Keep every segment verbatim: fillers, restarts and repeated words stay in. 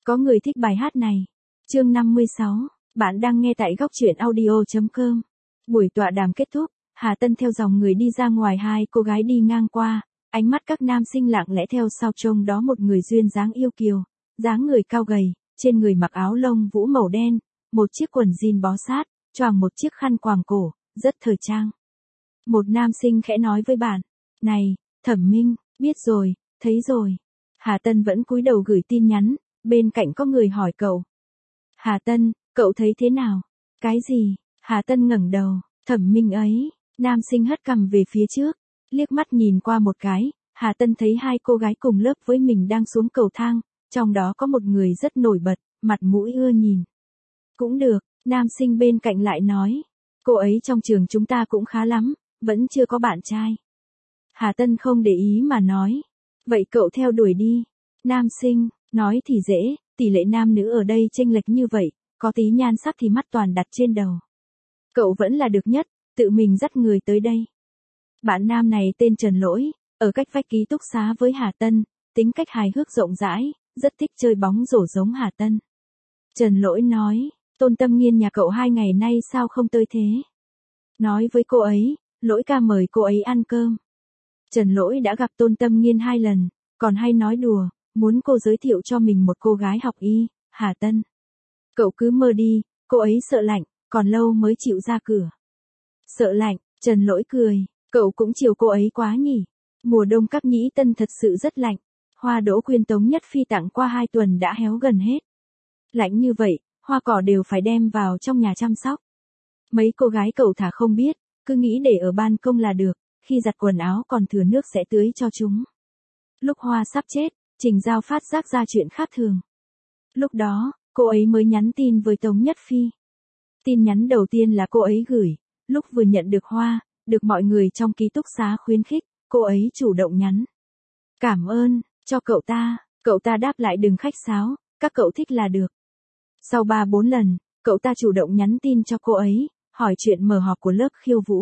Có người thích bài hát này. Chương năm mươi sáu, bạn đang nghe tại góc truyện audio chấm com. Buổi tọa đàm kết thúc, Hà Tân theo dòng người đi ra ngoài, hai cô gái đi ngang qua, ánh mắt các nam sinh lặng lẽ theo sau trông đó một người duyên dáng yêu kiều, dáng người cao gầy, trên người mặc áo lông vũ màu đen, một chiếc quần jean bó sát, choàng một chiếc khăn quàng cổ, rất thời trang. Một nam sinh khẽ nói với bạn, này, Thẩm Minh, biết rồi, thấy rồi. Hà Tân vẫn cúi đầu gửi tin nhắn, bên cạnh có người hỏi cậu. Hà Tân, cậu thấy thế nào? Cái gì? Hà Tân ngẩng đầu, Thẩm Minh ấy. Nam sinh hất cằm về phía trước, liếc mắt nhìn qua một cái, Hà Tân thấy hai cô gái cùng lớp với mình đang xuống cầu thang, trong đó có một người rất nổi bật, mặt mũi ưa nhìn. Cũng được, nam sinh bên cạnh lại nói, cô ấy trong trường chúng ta cũng khá lắm, vẫn chưa có bạn trai. Hà Tân không để ý mà nói, vậy cậu theo đuổi đi. Nam sinh, nói thì dễ, tỷ lệ nam nữ ở đây chênh lệch như vậy, có tí nhan sắc thì mắt toàn đặt trên đầu. Cậu vẫn là được nhất, tự mình dắt người tới đây. Bạn nam này tên Trần Lỗi, ở cách vách ký túc xá với Hà Tân, tính cách hài hước rộng rãi, rất thích chơi bóng rổ giống Hà Tân. Trần Lỗi nói, Tôn Tâm Nghiên nhà cậu hai ngày nay sao không tới thế? Nói với cô ấy, Lỗi ca mời cô ấy ăn cơm. Trần Lỗi đã gặp Tôn Tâm Nghiên hai lần, còn hay nói đùa, muốn cô giới thiệu cho mình một cô gái học y, Hà Tân. Cậu cứ mơ đi, cô ấy sợ lạnh, còn lâu mới chịu ra cửa. Sợ lạnh, Trần Lỗi cười, cậu cũng chiều cô ấy quá nhỉ. Mùa đông các nhĩ Tân thật sự rất lạnh, hoa đỗ quyên Tống Nhất Phi tặng qua hai tuần đã héo gần hết. Lạnh như vậy, hoa cỏ đều phải đem vào trong nhà chăm sóc. Mấy cô gái cậu thả không biết, cứ nghĩ để ở ban công là được, khi giặt quần áo còn thừa nước sẽ tưới cho chúng. Lúc hoa sắp chết, Trình Giao phát giác ra chuyện khác thường. Lúc đó, cô ấy mới nhắn tin với Tống Nhất Phi. Tin nhắn đầu tiên là cô ấy gửi, lúc vừa nhận được hoa, được mọi người trong ký túc xá khuyến khích, cô ấy chủ động nhắn. Cảm ơn, cho cậu ta, cậu ta đáp lại đừng khách sáo, các cậu thích là được. Sau ba bốn lần, cậu ta chủ động nhắn tin cho cô ấy, hỏi chuyện mở họp của lớp khiêu vũ.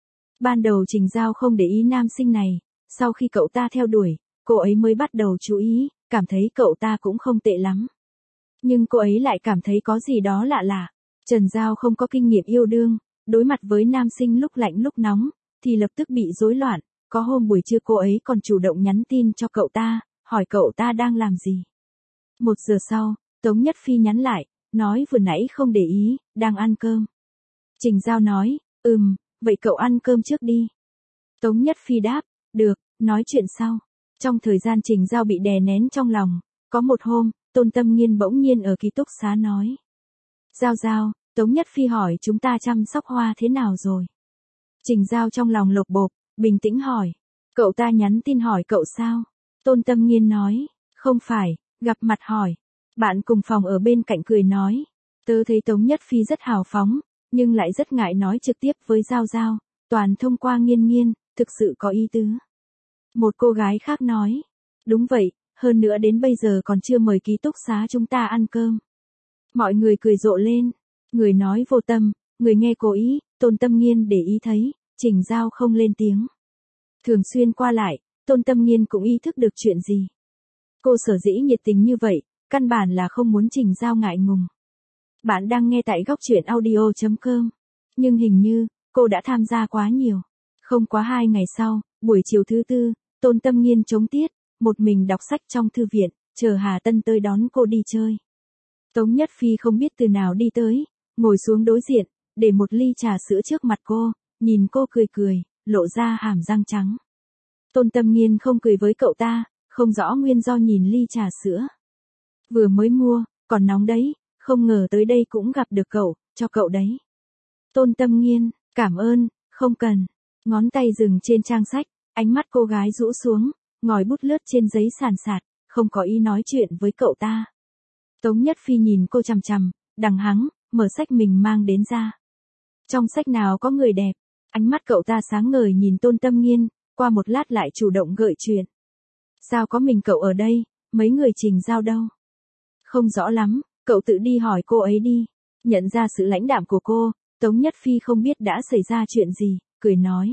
Ban đầu Trình Giao không để ý nam sinh này, sau khi cậu ta theo đuổi, cô ấy mới bắt đầu chú ý, cảm thấy cậu ta cũng không tệ lắm. Nhưng cô ấy lại cảm thấy có gì đó lạ lạ. Trần Giao không có kinh nghiệm yêu đương, đối mặt với nam sinh lúc lạnh lúc nóng, thì lập tức bị rối loạn. Có hôm buổi trưa cô ấy còn chủ động nhắn tin cho cậu ta, hỏi cậu ta đang làm gì. Một giờ sau, Tống Nhất Phi nhắn lại, nói vừa nãy không để ý, đang ăn cơm. Trình Giao nói, ừm, vậy cậu ăn cơm trước đi. Tống Nhất Phi đáp, được, nói chuyện sau. Trong thời gian Trình Giao bị đè nén trong lòng, có một hôm, Tôn Tâm Nghiên bỗng nhiên ở ký túc xá nói. Giao Giao, Tống Nhất Phi hỏi chúng ta chăm sóc hoa thế nào rồi? Trình Giao trong lòng lột bột, bình tĩnh hỏi. Cậu ta nhắn tin hỏi cậu sao? Tôn Tâm Nghiên nói, không phải, gặp mặt hỏi. Bạn cùng phòng ở bên cạnh cười nói. Tớ thấy Tống Nhất Phi rất hào phóng, nhưng lại rất ngại nói trực tiếp với Giao Giao, toàn thông qua Nghiên Nghiên, thực sự có ý tứ. Một cô gái khác nói, đúng vậy, hơn nữa đến bây giờ còn chưa mời ký túc xá chúng ta ăn cơm. Mọi người cười rộ lên, người nói vô tâm, người nghe cố ý, Tôn Tâm Nghiên để ý thấy, Trình Giao không lên tiếng. Thường xuyên qua lại, Tôn Tâm Nghiên cũng ý thức được chuyện gì. Cô sở dĩ nhiệt tình như vậy, căn bản là không muốn Trình Giao ngại ngùng. Bạn đang nghe tại góc truyện audio chấm com. Nhưng hình như, cô đã tham gia quá nhiều. Không quá hai ngày sau, buổi chiều thứ tư, Tôn Tâm Nghiên chống tiết, một mình đọc sách trong thư viện, chờ Hà Tân tới đón cô đi chơi. Tống Nhất Phi không biết từ nào đi tới, ngồi xuống đối diện, để một ly trà sữa trước mặt cô, nhìn cô cười cười, lộ ra hàm răng trắng. Tôn Tâm Nghiên không cười với cậu ta, không rõ nguyên do nhìn ly trà sữa. Vừa mới mua, còn nóng đấy, không ngờ tới đây cũng gặp được cậu, cho cậu đấy. Tôn Tâm Nghiên, cảm ơn, không cần. Ngón tay dừng trên trang sách, ánh mắt cô gái rũ xuống, ngòi bút lướt trên giấy sàn sạt, không có ý nói chuyện với cậu ta. Tống Nhất Phi nhìn cô chằm chằm, đằng hắng, mở sách mình mang đến ra. Trong sách nào có người đẹp, ánh mắt cậu ta sáng ngời nhìn Tôn Tâm Nghiên, qua một lát lại chủ động gợi chuyện. Sao có mình cậu ở đây, mấy người Trình Giao đâu? Không rõ lắm, cậu tự đi hỏi cô ấy đi. Nhận ra sự lãnh đạm của cô, Tống Nhất Phi không biết đã xảy ra chuyện gì, cười nói.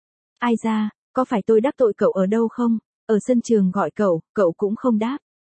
Ai ra, có phải tôi đắc tội cậu ở đâu không? Ở sân trường gọi cậu, cậu cũng không đáp.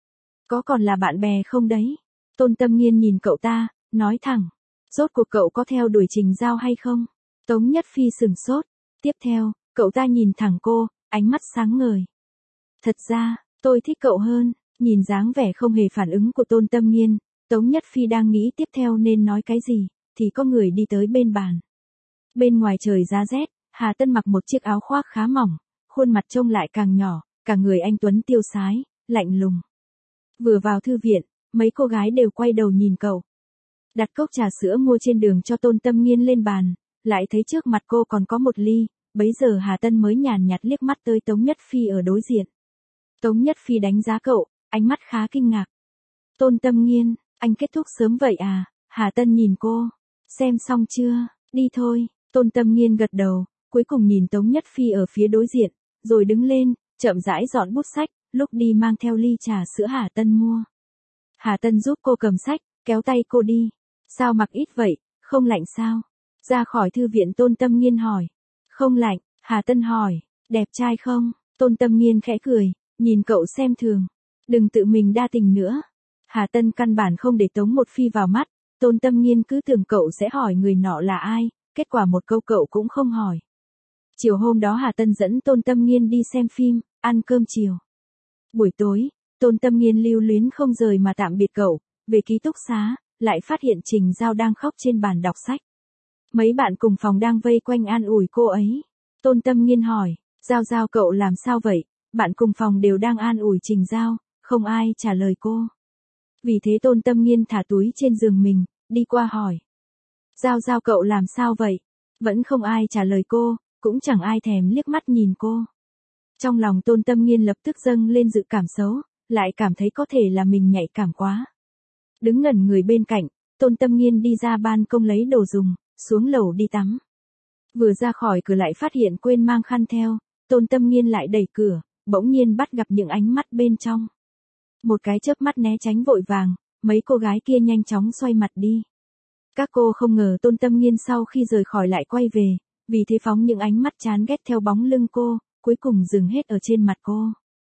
Có còn là bạn bè không đấy? Tôn Tâm Nghiên nhìn cậu ta, nói thẳng. Rốt cuộc cậu có theo đuổi Trình Giao hay không? Tống Nhất Phi sừng sốt. Tiếp theo, cậu ta nhìn thẳng cô, ánh mắt sáng ngời. Thật ra, tôi thích cậu hơn. Nhìn dáng vẻ không hề phản ứng của Tôn Tâm Nghiên, Tống Nhất Phi đang nghĩ tiếp theo nên nói cái gì, thì có người đi tới bên bàn. Bên ngoài trời giá rét, Hà Tân mặc một chiếc áo khoác khá mỏng, khuôn mặt trông lại càng nhỏ, cả người anh tuấn tiêu sái, lạnh lùng. Vừa vào thư viện, mấy cô gái đều quay đầu nhìn cậu. Đặt cốc trà sữa mua trên đường cho Tôn Tâm Nghiên lên bàn, lại thấy trước mặt cô còn có một ly, bấy giờ Hà Tân mới nhàn nhạt liếc mắt tới Tống Nhất Phi ở đối diện. Tống Nhất Phi đánh giá cậu, ánh mắt khá kinh ngạc. Tôn Tâm Nghiên, anh kết thúc sớm vậy à? Hà Tân nhìn cô. Xem xong chưa? Đi thôi. Tôn Tâm Nghiên gật đầu, cuối cùng nhìn Tống Nhất Phi ở phía đối diện, rồi đứng lên, chậm rãi dọn bút sách, lúc đi mang theo ly trà sữa Hà Tân mua. Hà Tân giúp cô cầm sách, kéo tay cô đi. Sao mặc ít vậy, không lạnh sao? Ra khỏi thư viện Tôn Tâm Nghiên hỏi. Không lạnh, Hà Tân hỏi. Đẹp trai không? Tôn Tâm Nghiên khẽ cười, nhìn cậu xem thường. Đừng tự mình đa tình nữa. Hà Tân căn bản không để Tống Một Phi vào mắt, Tôn Tâm Nghiên cứ tưởng cậu sẽ hỏi người nọ là ai, kết quả một câu cậu cũng không hỏi. Chiều hôm đó Hà Tân dẫn Tôn Tâm Nghiên đi xem phim, ăn cơm chiều. Buổi tối, Tôn Tâm Nghiên lưu luyến không rời mà tạm biệt cậu, về ký túc xá, lại phát hiện Trình Giao đang khóc trên bàn đọc sách. Mấy bạn cùng phòng đang vây quanh an ủi cô ấy. Tôn Tâm Nghiên hỏi, Giao Giao cậu làm sao vậy? Bạn cùng phòng đều đang an ủi Trình Giao, không ai trả lời cô. Vì thế Tôn Tâm Nghiên thả túi trên giường mình, đi qua hỏi. Giao Giao cậu làm sao vậy? Vẫn không ai trả lời cô, cũng chẳng ai thèm liếc mắt nhìn cô. Trong lòng Tôn Tâm Nghiên lập tức dâng lên dự cảm xấu, lại cảm thấy có thể là mình nhạy cảm quá. Đứng ngẩn người bên cạnh, Tôn Tâm Nghiên đi ra ban công lấy đồ dùng, xuống lầu đi tắm. Vừa ra khỏi cửa lại phát hiện quên mang khăn theo, Tôn Tâm Nghiên lại đẩy cửa, bỗng nhiên bắt gặp những ánh mắt bên trong. Một cái chớp mắt né tránh vội vàng, mấy cô gái kia nhanh chóng xoay mặt đi. Các cô không ngờ Tôn Tâm Nghiên sau khi rời khỏi lại quay về, vì thế phóng những ánh mắt chán ghét theo bóng lưng cô, cuối cùng dừng hết ở trên mặt cô.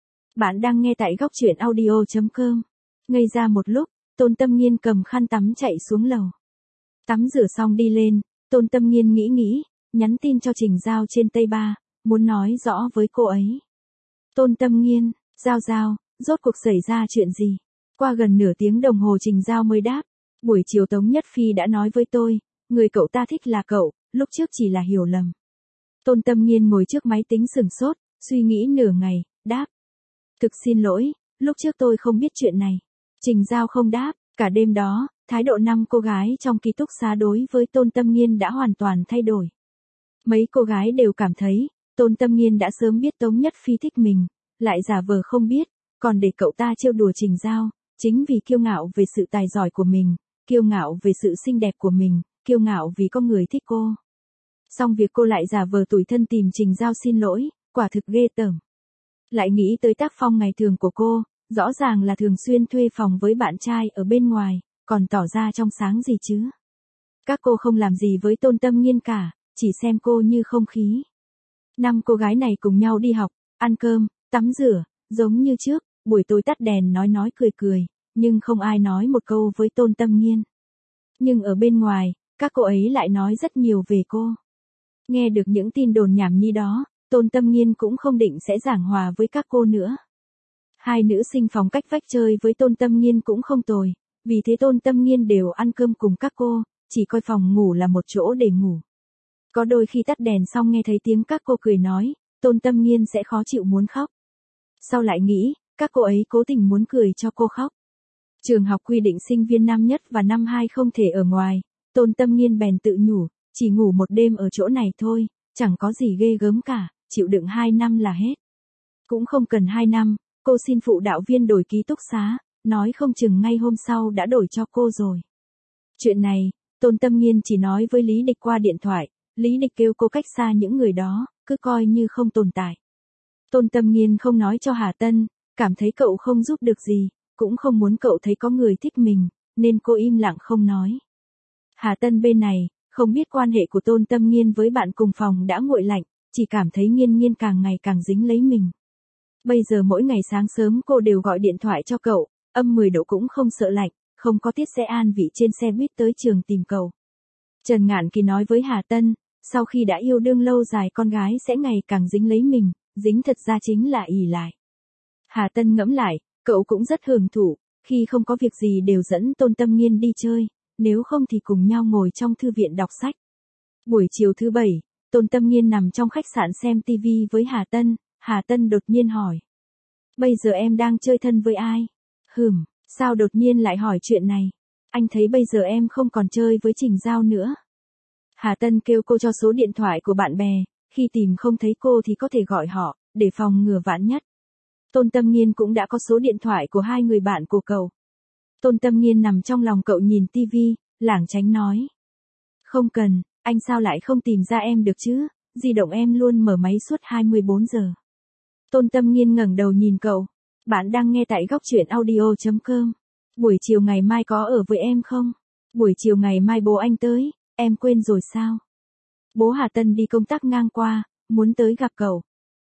Bạn đang nghe tại góc truyện audio chấm com. Ngây ra một lúc, Tôn Tâm Nghiên cầm khăn tắm chạy xuống lầu. Tắm rửa xong đi lên, Tôn Tâm Nghiên nghĩ nghĩ, nhắn tin cho Trình Giao trên Tây Ba, muốn nói rõ với cô ấy. Tôn Tâm Nghiên, Giao Giao, rốt cuộc xảy ra chuyện gì? Qua gần nửa tiếng đồng hồ Trình Giao mới đáp. Buổi chiều Tống Nhất Phi đã nói với tôi, người cậu ta thích là cậu, lúc trước chỉ là hiểu lầm. Tôn Tâm Nghiên ngồi trước máy tính sừng sốt, suy nghĩ nửa ngày, đáp. Thực xin lỗi, lúc trước tôi không biết chuyện này. Trình Giao không đáp, cả đêm đó, thái độ năm cô gái trong ký túc xá đối với Tôn Tâm Nghiên đã hoàn toàn thay đổi. Mấy cô gái đều cảm thấy, Tôn Tâm Nghiên đã sớm biết Tống Nhất Phi thích mình, lại giả vờ không biết, còn để cậu ta trêu đùa Trình Giao, chính vì kiêu ngạo về sự tài giỏi của mình, kiêu ngạo về sự xinh đẹp của mình, kiêu ngạo vì có người thích cô. Xong việc cô lại giả vờ tủi thân tìm Trình Giao xin lỗi, quả thực ghê tởm. Lại nghĩ tới tác phong ngày thường của cô, rõ ràng là thường xuyên thuê phòng với bạn trai ở bên ngoài, còn tỏ ra trong sáng gì chứ. Các cô không làm gì với Tôn Tâm Nghiên cả, chỉ xem cô như không khí. Năm cô gái này cùng nhau đi học, ăn cơm, tắm rửa, giống như trước, buổi tối tắt đèn nói nói cười cười, nhưng không ai nói một câu với Tôn Tâm Nghiên. Nhưng ở bên ngoài, các cô ấy lại nói rất nhiều về cô. Nghe được những tin đồn nhảm nhí đó, Tôn Tâm Nghiên cũng không định sẽ giảng hòa với các cô nữa. Hai nữ sinh phòng cách vách chơi với Tôn Tâm Nghiên cũng không tồi, vì thế Tôn Tâm Nghiên đều ăn cơm cùng các cô, chỉ coi phòng ngủ là một chỗ để ngủ. Có đôi khi tắt đèn xong nghe thấy tiếng các cô cười nói, Tôn Tâm Nghiên sẽ khó chịu muốn khóc. Sau lại nghĩ, các cô ấy cố tình muốn cười cho cô khóc. Trường học quy định sinh viên năm nhất và năm hai không thể ở ngoài, Tôn Tâm Nghiên bèn tự nhủ, chỉ ngủ một đêm ở chỗ này thôi, chẳng có gì ghê gớm cả, chịu đựng hai năm là hết. Cũng không cần hai năm, cô xin phụ đạo viên đổi ký túc xá, nói không chừng ngay hôm sau đã đổi cho cô rồi. Chuyện này, Tôn Tâm Nghiên chỉ nói với Lý Địch qua điện thoại, Lý Địch kêu cô cách xa những người đó, cứ coi như không tồn tại. Tôn Tâm Nghiên không nói cho Hà Tân, cảm thấy cậu không giúp được gì, cũng không muốn cậu thấy có người thích mình, nên cô im lặng không nói. Hà Tân bên này, không biết quan hệ của Tôn Tâm Nghiên với bạn cùng phòng đã nguội lạnh, chỉ cảm thấy Nghiên Nghiên càng ngày càng dính lấy mình. Bây giờ mỗi ngày sáng sớm cô đều gọi điện thoại cho cậu, âm mười độ cũng không sợ lạnh, không có tiết sẽ an vị trên xe buýt tới trường tìm cậu. Trần Ngạn Kỳ nói với Hà Tân, sau khi đã yêu đương lâu dài con gái sẽ ngày càng dính lấy mình, dính thật ra chính là ỷ lại. Hà Tân ngẫm lại, cậu cũng rất hưởng thụ, khi không có việc gì đều dẫn Tôn Tâm Nghiên đi chơi, nếu không thì cùng nhau ngồi trong thư viện đọc sách. Buổi chiều thứ bảy, Tôn Tâm Nghiên nằm trong khách sạn xem tivi với Hà Tân, Hà Tân đột nhiên hỏi. Bây giờ em đang chơi thân với ai? Hừm, sao đột nhiên lại hỏi chuyện này? Anh thấy bây giờ em không còn chơi với Trình Giao nữa. Hà Tân kêu cô cho số điện thoại của bạn bè, khi tìm không thấy cô thì có thể gọi họ, để phòng ngừa vạn nhất. Tôn Tâm Nghiên cũng đã có số điện thoại của hai người bạn của cậu. Tôn Tâm Nghiên nằm trong lòng cậu nhìn tivi, lảng tránh nói. Không cần, anh sao lại không tìm ra em được chứ, di động em luôn mở máy suốt hai mươi bốn giờ. Tôn Tâm Nghiên ngẩng đầu nhìn cậu. Bạn đang nghe tại góc truyện audio chấm com. Buổi chiều ngày mai có ở với em không? Buổi chiều ngày mai bố anh tới, em quên rồi sao? Bố Hà Tân đi công tác ngang qua, muốn tới gặp cậu.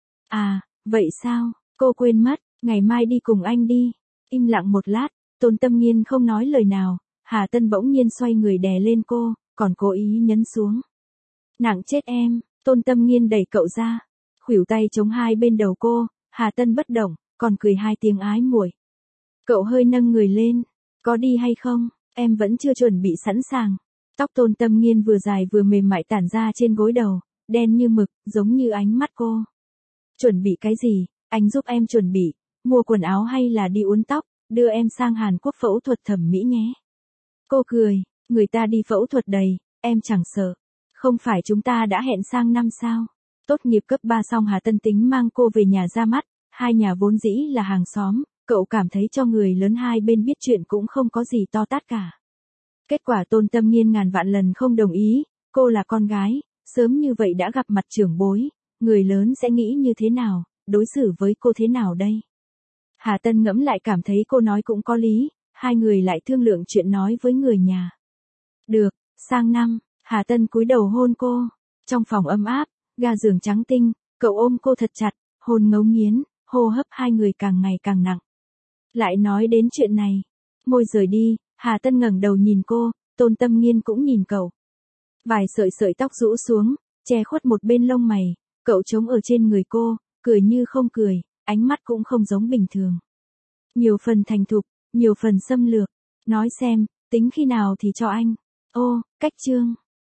À, vậy sao? Cô quên mất, ngày mai đi cùng anh đi. Im lặng một lát, Tôn Tâm Nghiên không nói lời nào, Hà Tân bỗng nhiên xoay người đè lên cô, còn cố ý nhấn xuống. Nặng chết em, Tôn Tâm Nghiên đẩy cậu ra, khuỷu tay chống hai bên đầu cô, Hà Tân bất động, còn cười hai tiếng ái muội. Cậu hơi nâng người lên, có đi hay không, em vẫn chưa chuẩn bị sẵn sàng. Tóc Tôn Tâm Nghiên vừa dài vừa mềm mại tản ra trên gối đầu, đen như mực, giống như ánh mắt cô. Chuẩn bị cái gì, anh giúp em chuẩn bị, mua quần áo hay là đi uốn tóc, đưa em sang Hàn Quốc phẫu thuật thẩm mỹ nhé. Cô cười, người ta đi phẫu thuật đầy, em chẳng sợ. Không phải chúng ta đã hẹn sang năm sao? Tốt nghiệp cấp ba xong Hà Tân tính mang cô về nhà ra mắt, hai nhà vốn dĩ là hàng xóm, cậu cảm thấy cho người lớn hai bên biết chuyện cũng không có gì to tát cả. Kết quả Tôn Tâm Nghiên ngàn vạn lần không đồng ý, cô là con gái, sớm như vậy đã gặp mặt trưởng bối, người lớn sẽ nghĩ như thế nào, đối xử với cô thế nào đây? Hà Tân ngẫm lại cảm thấy cô nói cũng có lý, hai người lại thương lượng chuyện nói với người nhà. Được, sang năm, Hà Tân cúi đầu hôn cô, trong phòng ấm áp, ga giường trắng tinh, cậu ôm cô thật chặt, hôn ngấu nghiến, hô hấp hai người càng ngày càng nặng. Lại nói đến chuyện này, môi rời đi, Hà Tân ngẩng đầu nhìn cô, Tôn Tâm Nghiên cũng nhìn cậu. Vài sợi sợi tóc rũ xuống, che khuất một bên lông mày, cậu trống ở trên người cô, cười như không cười, ánh mắt cũng không giống bình thường. Nhiều phần thành thục, nhiều phần xâm lược, nói xem, tính khi nào thì cho anh. Ô, cách chương.